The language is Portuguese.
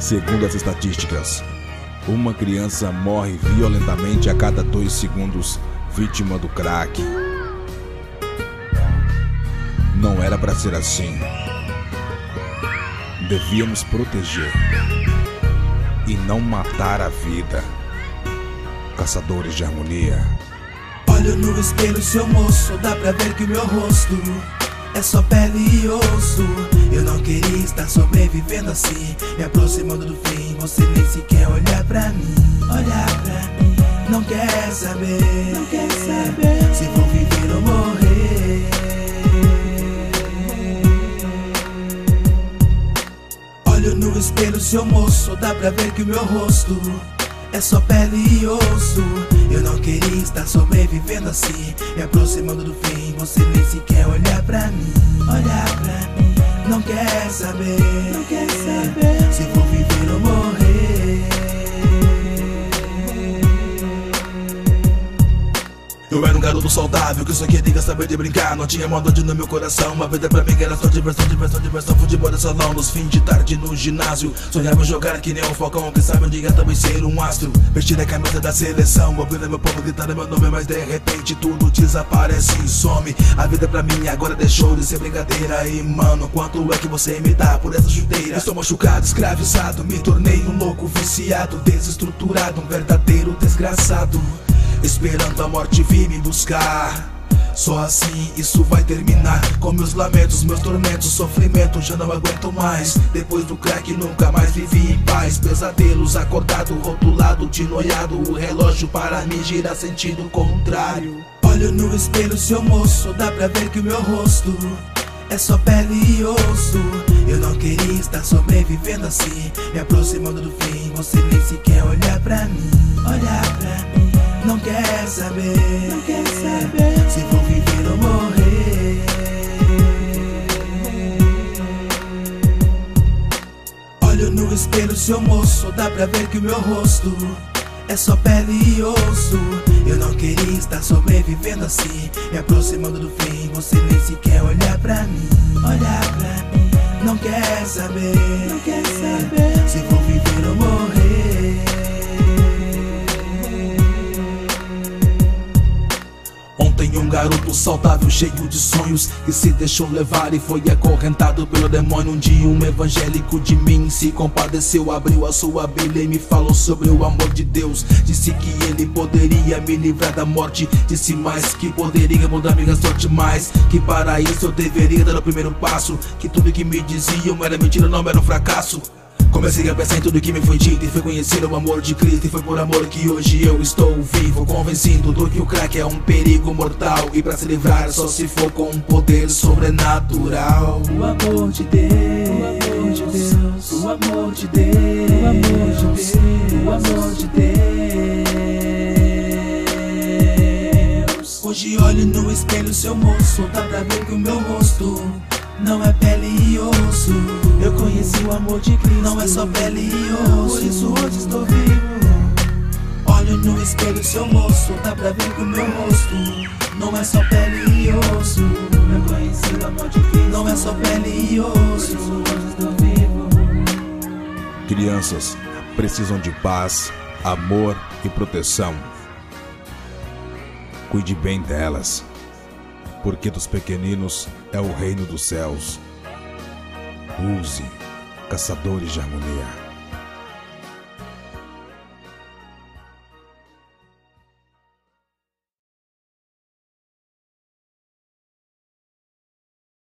Segundo as estatísticas, uma criança morre violentamente a cada 2 segundos vítima do crack. Não era para ser assim. Devíamos proteger e não matar a vida. Caçadores de harmonia. Olho no espelho, seu moço, dá pra ver que o meu rosto é só pele e osso. Eu não queria estar sobrevivendo assim, me aproximando do fim. Você nem sequer olhar pra mim, não quer saber, se vou viver ou morrer. Olho no espelho, seu moço, dá pra ver que o meu rosto é só pele e osso. Eu não queria estar sobrevivendo assim, me aproximando do fim. Você nem sequer olhar pra mim, não quer saber, se vou viver ou morrer. Eu era um garoto saudável que só queria saber de brincar. Não tinha maldade no meu coração, uma vida pra mim que era só diversão. Futebol de salão, nos fins de tarde no ginásio. Sonhava em jogar que nem um falcão, quem sabe um dia também ser um astro. Vestir a camisa da seleção, ouvindo meu povo gritando meu nome. Mas de repente tudo desaparece e some. A vida pra mim agora deixou de ser brincadeira. E mano, quanto é que você me dá por essa chuteira? Estou machucado, escravizado, me tornei um louco viciado, desestruturado, um verdadeiro desgraçado, esperando a morte vir me buscar. Só assim isso vai terminar, com meus lamentos, meus tormentos, sofrimento. Já não aguento mais, depois do crack nunca mais vivi em paz. Pesadelos, acordado, rotulado de noiado, o relógio para mim gira sentido contrário. Olho no espelho, seu moço, dá pra ver que o meu rosto é só pele e osso. Eu não queria estar sobrevivendo assim, me aproximando do fim. Você nem sequer olhar pra mim, não quer saber, se vou viver ou morrer. Olho no espelho, seu moço, dá pra ver que o meu rosto é só pele e osso. Eu não queria estar sobrevivendo assim, me aproximando do fim. Você nem sequer olhar pra mim, não quer saber, se vou viver ou morrer. Ontem um garoto saudável, cheio de sonhos, que se deixou levar e foi acorrentado pelo demônio. Um dia um evangélico de mim se compadeceu, abriu a sua Bíblia e me falou sobre o amor de Deus. Disse que ele poderia me livrar da morte, disse mais que poderia mudar minha sorte, mais que para isso eu deveria dar o primeiro passo, que tudo que me diziam era mentira, não era um fracasso. Comecei a pensar em tudo que me foi dito e fui conhecer o amor de Cristo. E foi por amor que hoje eu estou vivo, convencido do que o crack é um perigo mortal, e pra se livrar só se for com um poder sobrenatural. O amor de Deus, o amor de Deus, o amor de Deus, o amor de Deus. Hoje olho no espelho, seu moço, dá pra ver que o meu rosto não é pele e osso. Eu conheci o amor de Cristo, não é só pele e osso, por isso hoje estou vivo. Olho no espelho, seu moço, dá pra ver que o meu rosto não é só pele e osso. Eu conheci o amor de Cristo, não é só pele e osso, por isso hoje estou vivo. Crianças precisam de paz, amor e proteção. Cuide bem delas, porque dos pequeninos é o reino dos céus. Use Caçadores de Harmonia.